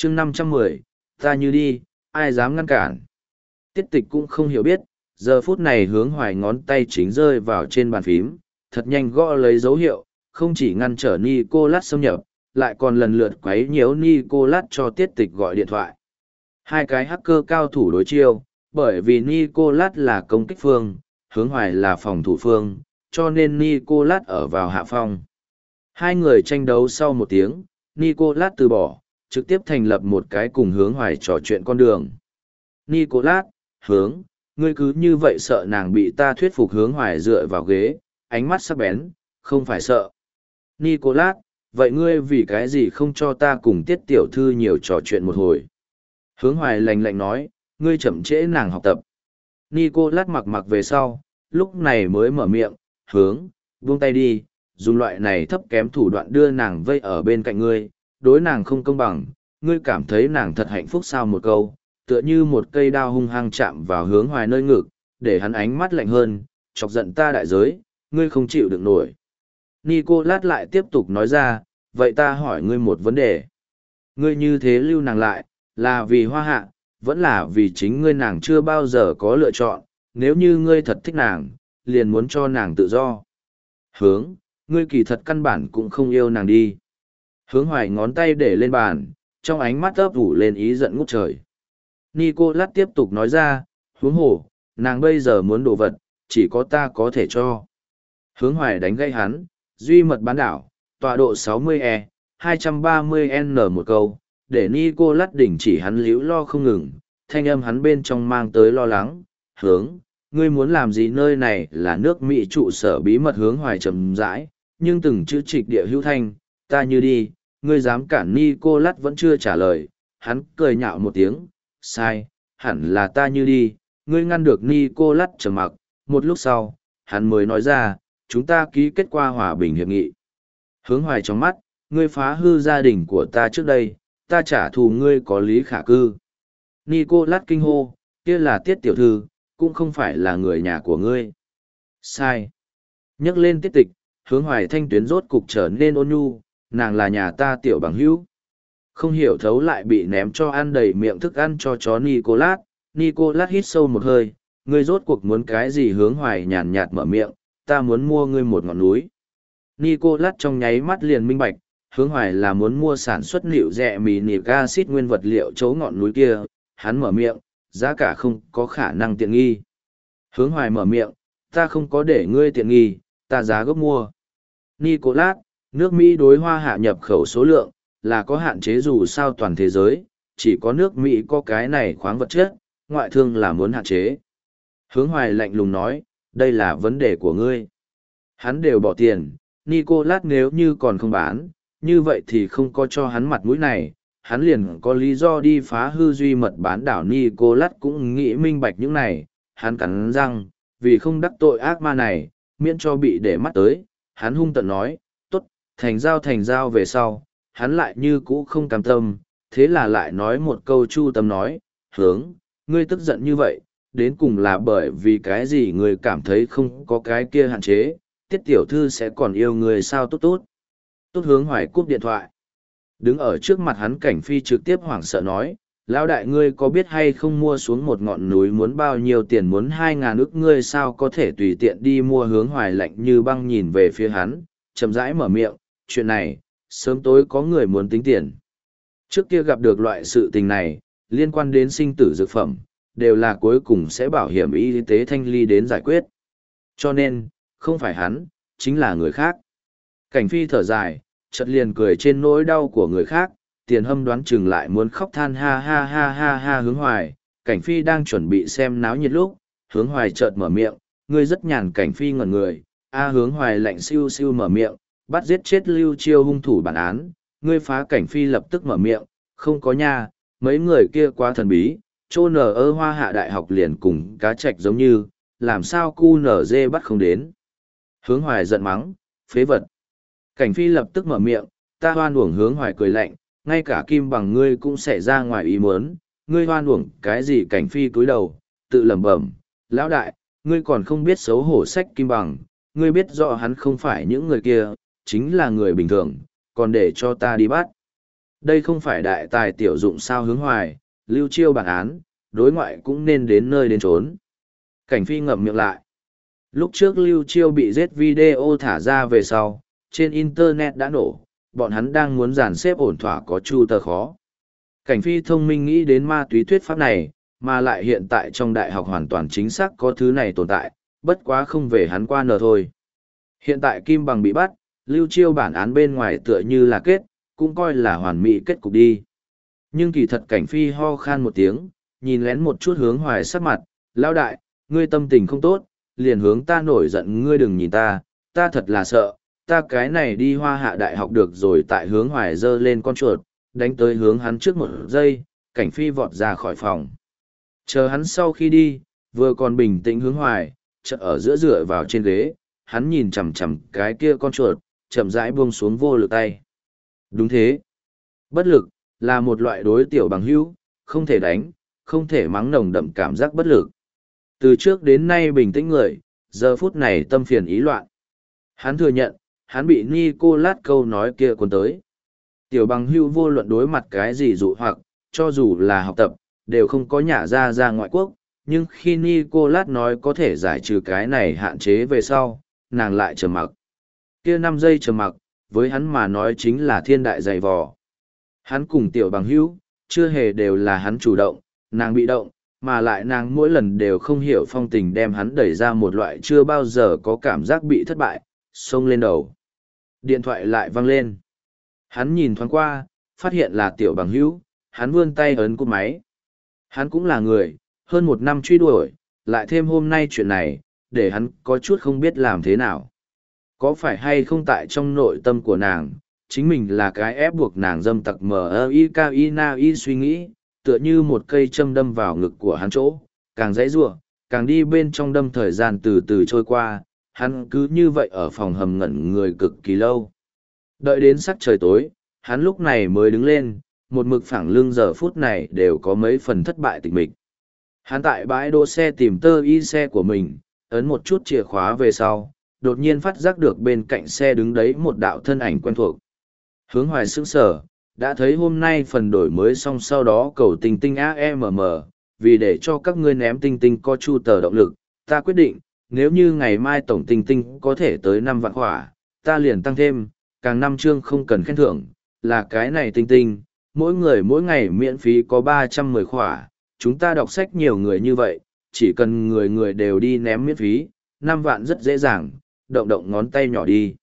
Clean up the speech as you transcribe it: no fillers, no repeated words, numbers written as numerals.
chương 510, ta như đi, ai dám ngăn cản. Tiết tịch cũng không hiểu biết, giờ phút này hướng hoài ngón tay chính rơi vào trên bàn phím, thật nhanh gõ lấy dấu hiệu, không chỉ ngăn trở Nicolas xâm nhập, lại còn lần lượt quấy nhiễu Nicolas cho tiết tịch gọi điện thoại. Hai cái hacker cao thủ đối chiêu, bởi vì Nicolas là công kích phương, hướng hoài là phòng thủ phương, cho nên Nicolas ở vào hạ phong. Hai người tranh đấu sau một tiếng, Nicolas từ bỏ, trực tiếp thành lập một cái cùng hướng hoài trò chuyện con đường. Nicolas, hướng, ngươi cứ như vậy sợ nàng bị ta thuyết phục hướng hoài dựa vào ghế, ánh mắt sắc bén, không phải sợ. Nicolas, vậy ngươi vì cái gì không cho ta cùng tiết tiểu thư nhiều trò chuyện một hồi? Hướng hoài lạnh lạnh nói, ngươi chậm trễ nàng học tập. Nicolas mặc về sau, lúc này mới mở miệng, hướng, buông tay đi, dùng loại này thấp kém thủ đoạn đưa nàng vây ở bên cạnh ngươi, đối nàng không công bằng, ngươi cảm thấy nàng thật hạnh phúc sao một câu, tựa như một cây đao hung hăng chạm vào hướng hoài nơi ngực, để hắn ánh mắt lạnh hơn, chọc giận ta đại giới, ngươi không chịu được nổi. Nicolas lại tiếp tục nói ra, vậy ta hỏi ngươi một vấn đề. Ngươi như thế lưu nàng lại, là vì hoa hạ, vẫn là vì chính ngươi nàng chưa bao giờ có lựa chọn, nếu như ngươi thật thích nàng, liền muốn cho nàng tự do. Hướng, ngươi kỳ thật căn bản cũng không yêu nàng đi. Hướng hoài ngón tay để lên bàn, trong ánh mắt ấp ủ lên ý giận ngút trời. Nicolas tiếp tục nói ra, huống hồ, nàng bây giờ muốn đồ vật, chỉ có ta có thể cho. Hướng hoài đánh gây hắn, duy mật bán đảo, tọa độ 60E, 230N một câu, để Nicolas đình chỉ hắn líu lo không ngừng, thanh âm hắn bên trong mang tới lo lắng, hướng, ngươi muốn làm gì nơi này là nước Mỹ trụ sở bí mật hướng hoài trầm rãi, nhưng từng chữ trịch địa hữu thanh, ta như đi, ngươi dám cản Nicolas vẫn chưa trả lời, hắn cười nhạo một tiếng, sai, hẳn là ta như đi, ngươi ngăn được Nicolas trầm mặc, một lúc sau, hắn mới nói ra, chúng ta ký kết qua hòa bình hiệp nghị. Hướng hoài trong mắt, ngươi phá hư gia đình của ta trước đây, ta trả thù ngươi có lý khả cư. Nicolas kinh hô, kia là tiết tiểu thư, cũng không phải là người nhà của ngươi. Sai. Nhắc lên tiết tịch, hướng hoài thanh tuyến rốt cục trở nên ôn nhu, nàng là nhà ta tiểu bằng hữu. Không hiểu thấu lại bị ném cho ăn đầy miệng thức ăn cho chó Nicolas. Nicolas hít sâu một hơi, ngươi rốt cuộc muốn cái gì hướng hoài nhàn nhạt mở miệng, ta muốn mua ngươi một ngọn núi. Nicolas trong nháy mắt liền minh bạch, hướng hoài là muốn mua sản xuất liệu rẻ mì nịp acid nguyên vật liệu chấu ngọn núi kia, hắn mở miệng, giá cả không có khả năng tiện nghi. Hướng hoài mở miệng, ta không có để ngươi tiện nghi, ta giá gốc mua. Nicolas, nước Mỹ đối hoa hạ nhập khẩu số lượng, là có hạn chế dù sao toàn thế giới, chỉ có nước Mỹ có cái này khoáng vật chất, ngoại thương là muốn hạn chế. Hướng hoài lạnh lùng nói, đây là vấn đề của ngươi. Hắn đều bỏ tiền, Nicolas nếu như còn không bán, như vậy thì không có cho hắn mặt mũi này, hắn liền có lý do đi phá hư duy mật bán đảo. Nicolas cũng nghĩ minh bạch những này, hắn cắn răng, vì không đắc tội ác ma này, miễn cho bị để mắt tới, hắn hung tận nói, tốt, thành giao về sau, hắn lại như cũ không cam tâm, thế là lại nói một câu chu tâm nói, hướng, ngươi tức giận như vậy, đến cùng là bởi vì cái gì ngươi cảm thấy không có cái kia hạn chế, tiết tiểu thư sẽ còn yêu người sao tốt tốt. Tốt hướng hoài cúp điện thoại. Đứng ở trước mặt hắn Cảnh Phi trực tiếp hoảng sợ nói, lão đại ngươi có biết hay không mua xuống một ngọn núi muốn bao nhiêu tiền, muốn 2.000 ức, ngươi sao có thể tùy tiện đi mua. Hướng hoài lạnh như băng nhìn về phía hắn, chậm rãi mở miệng, chuyện này, sớm tối có người muốn tính tiền. Trước kia gặp được loại sự tình này, liên quan đến sinh tử dược phẩm, đều là cuối cùng sẽ bảo hiểm y tế thanh ly đến giải quyết. Cho nên, không phải hắn, chính là người khác. Cảnh Phi thở dài, chợt liền cười trên nỗi đau của người khác, Tiền Hâm đoán chừng lại muốn khóc than ha ha ha ha ha. Hướng hoài, Cảnh Phi đang chuẩn bị xem náo nhiệt lúc, Hướng hoài chợt mở miệng, ngươi rất nhàn. Cảnh Phi ngẩn người, Hướng hoài lạnh siêu siêu mở miệng, bắt giết chết Lưu Chiêu hung thủ bản án, ngươi phá. Cảnh Phi lập tức mở miệng, không có nha, mấy người kia quá thần bí, chô nở ơ hoa hạ đại học liền cùng cá trạch giống như, làm sao cu nở dê bắt không đến. Hướng hoài giận mắng, phế vật. Cảnh Phi lập tức mở miệng, ta hoan uổng. Hướng hoài cười lạnh, ngay cả Kim Bằng ngươi cũng sẽ ra ngoài ý muốn, ngươi hoan uổng cái gì. Cảnh Phi cúi đầu, tự lẩm bẩm, lão đại, ngươi còn không biết xấu hổ sách Kim Bằng, ngươi biết rõ hắn không phải những người kia, chính là người bình thường, còn để cho ta đi bắt. Đây không phải đại tài tiểu dụng sao Hướng Hoài, Lưu Chiêu bản án, đối ngoại cũng nên đến nơi đến chốn. Cảnh Phi ngậm miệng lại. Lúc trước Lưu Chiêu bị giết video thả ra về sau, trên Internet đã nổ, bọn hắn đang muốn dàn xếp ổn thỏa có chu tờ khó. Cảnh Phi thông minh nghĩ đến ma túy thuyết pháp này, mà lại hiện tại trong đại học hoàn toàn chính xác có thứ này tồn tại, bất quá không về hắn qua nờ thôi. Hiện tại Kim Bằng bị bắt, Lưu Chiêu bản án bên ngoài tựa như là kết, cũng coi là hoàn mỹ kết cục đi. Nhưng kỳ thật Cảnh Phi ho khan một tiếng, nhìn lén một chút Hướng Hoài sắc mặt, lão đại, ngươi tâm tình không tốt, liền hướng ta nổi giận ngươi đừng nhìn ta thật là sợ, ta cái này đi Hoa Hạ đại học được rồi. Tại Hướng Hoài giơ lên con chuột, đánh tới hướng hắn trước một giây, Cảnh Phi vọt ra khỏi phòng. Chờ hắn sau khi đi, vừa còn bình tĩnh Hướng Hoài, chợt ở giữa dựa vào trên ghế, hắn nhìn chằm chằm cái kia con chuột, chậm rãi buông xuống vô lực tay. Đúng thế. Bất lực, là một loại đối tiểu bằng hữu, không thể đánh, không thể mắng nồng đậm cảm giác bất lực. Từ trước đến nay bình tĩnh người, giờ phút này tâm phiền ý loạn. Hắn thừa nhận, hắn bị Nicolas câu nói kia cuốn tới. Tiểu bằng hữu vô luận đối mặt cái gì dụ hoặc, cho dù là học tập, đều không có nhả ra ngoại quốc, nhưng khi Nicolas nói có thể giải trừ cái này hạn chế về sau, nàng lại trầm mặc. Kia 5 giây trầm mặc, với hắn mà nói chính là thiên đại dày vò. Hắn cùng tiểu bằng hữu, chưa hề đều là hắn chủ động, nàng bị động, mà lại nàng mỗi lần đều không hiểu phong tình đem hắn đẩy ra một loại chưa bao giờ có cảm giác bị thất bại, xông lên đầu. Điện thoại lại vang lên. Hắn nhìn thoáng qua, phát hiện là tiểu bằng hữu, hắn vươn tay ấn cúp máy. Hắn cũng là người, hơn 1 năm truy đuổi, lại thêm hôm nay chuyện này, để hắn có chút không biết làm thế nào. Có phải hay không tại trong nội tâm của nàng, chính mình là cái ép buộc nàng dâm tặc M.I.K.I.N.A.I suy nghĩ, tựa như một cây châm đâm vào ngực của hắn chỗ, càng dãy rủa, càng đi bên trong đâm thời gian từ từ trôi qua, hắn cứ như vậy ở phòng hầm ngẩn người cực kỳ lâu. Đợi đến sắc trời tối, hắn lúc này mới đứng lên, một mực phẳng lưng giờ phút này đều có mấy phần thất bại tịch mịch. Hắn tại bãi đỗ xe tìm tơ y xe của mình, ấn một chút chìa khóa về sau, đột nhiên phát giác được bên cạnh xe đứng đấy một đạo thân ảnh quen thuộc. Hướng Hoài sững sờ, đã thấy hôm nay phần đổi mới xong sau đó cầu tinh tinh AMM, vì để cho các ngươi ném tinh tinh có chu tờ động lực, ta quyết định, nếu như ngày mai tổng tinh tinh có thể tới 5 vạn khỏa, ta liền tăng thêm, càng năm chương không cần khen thưởng, là cái này tinh tinh, mỗi người mỗi ngày miễn phí có 310 khỏa, chúng ta đọc sách nhiều người như vậy, chỉ cần người người đều đi ném miễn phí, 5 vạn rất dễ dàng, động động ngón tay nhỏ đi.